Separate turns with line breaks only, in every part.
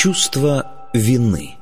Чувство вины.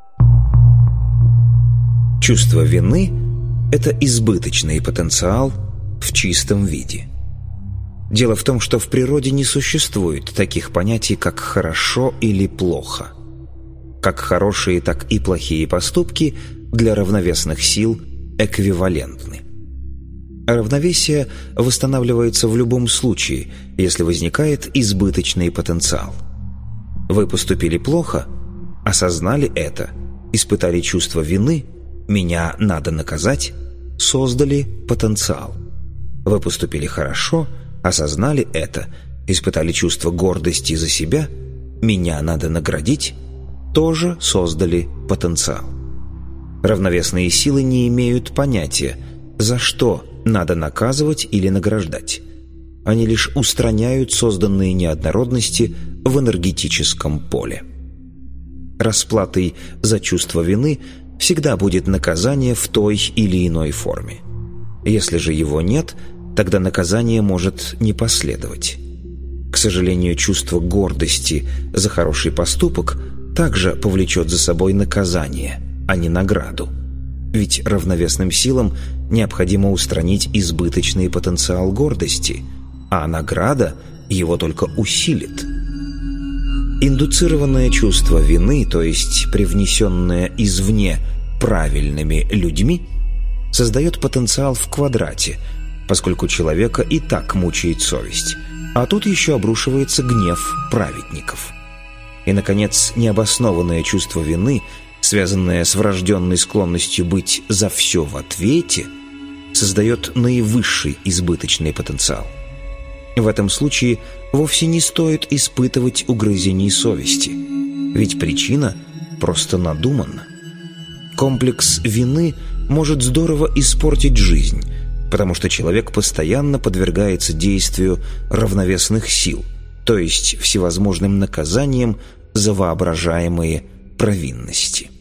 Чувство вины – это избыточный потенциал в чистом виде. Дело в том, что в природе не существует таких понятий, как «хорошо» или «плохо». Как хорошие, так и плохие поступки для равновесных сил эквивалентны. Равновесие восстанавливается в любом случае, если возникает избыточный потенциал. Вы поступили плохо, осознали это, испытали чувство вины, «меня надо наказать», создали потенциал. Вы поступили хорошо, осознали это, испытали чувство гордости за себя, «меня надо наградить», тоже создали потенциал. Равновесные силы не имеют понятия, за что надо наказывать или награждать. Они лишь устраняют созданные неоднородности в энергетическом поле. Расплатой за чувство вины всегда будет наказание в той или иной форме. Если же его нет, тогда наказание может не последовать. К сожалению, чувство гордости за хороший поступок также повлечет за собой наказание, а не награду. Ведь равновесным силам необходимо устранить избыточный потенциал гордости, а награда его только усилит. Индуцированное чувство вины, то есть привнесенное извне правильными людьми, создает потенциал в квадрате, поскольку человека и так мучает совесть, а тут еще обрушивается гнев праведников. И, наконец, необоснованное чувство вины, связанное с врожденной склонностью быть за все в ответе, создает наивысший избыточный потенциал. В этом случае вовсе не стоит испытывать угрызений совести, ведь причина просто надуманна. Комплекс вины может здорово испортить жизнь, потому что человек постоянно подвергается действию равновесных сил, то есть всевозможным наказаниям за воображаемые провинности.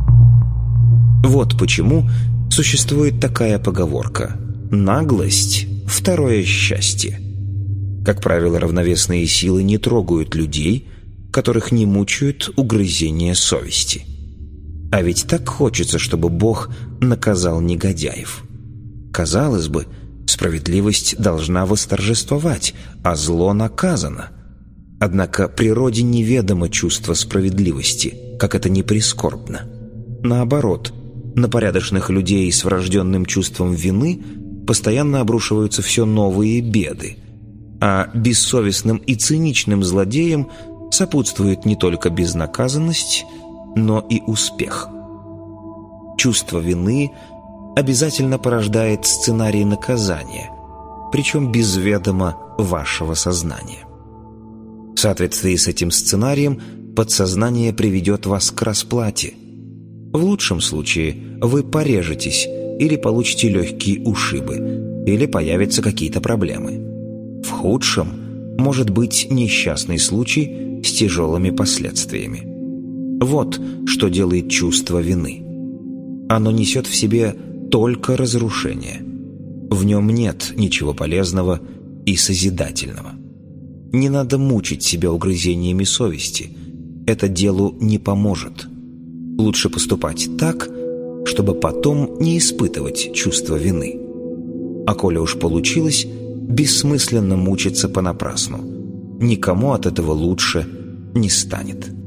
Вот почему существует такая поговорка: «Наглость – второе счастье». Как правило, равновесные силы не трогают людей, которых не мучают угрызения совести. А ведь так хочется, чтобы Бог наказал негодяев. Казалось бы, справедливость должна восторжествовать, а зло наказано. Однако природе неведомо чувство справедливости, как это ни прискорбно. Наоборот, на порядочных людей с врожденным чувством вины постоянно обрушиваются все новые беды, а бессовестным и циничным злодеям сопутствует не только безнаказанность, но и успех. Чувство вины обязательно порождает сценарий наказания, причем без ведома вашего сознания. В соответствии с этим сценарием подсознание приведет вас к расплате. В лучшем случае вы порежетесь или получите легкие ушибы, или появятся какие-то проблемы. В худшем может быть несчастный случай с тяжелыми последствиями. Вот что делает чувство вины. Оно несет в себе только разрушение. В нем нет ничего полезного и созидательного. Не надо мучить себя угрызениями совести. Это делу не поможет. Лучше поступать так, чтобы потом не испытывать чувство вины. А коли уж получилось, бессмысленно мучиться понапрасну. Никому от этого лучше не станет.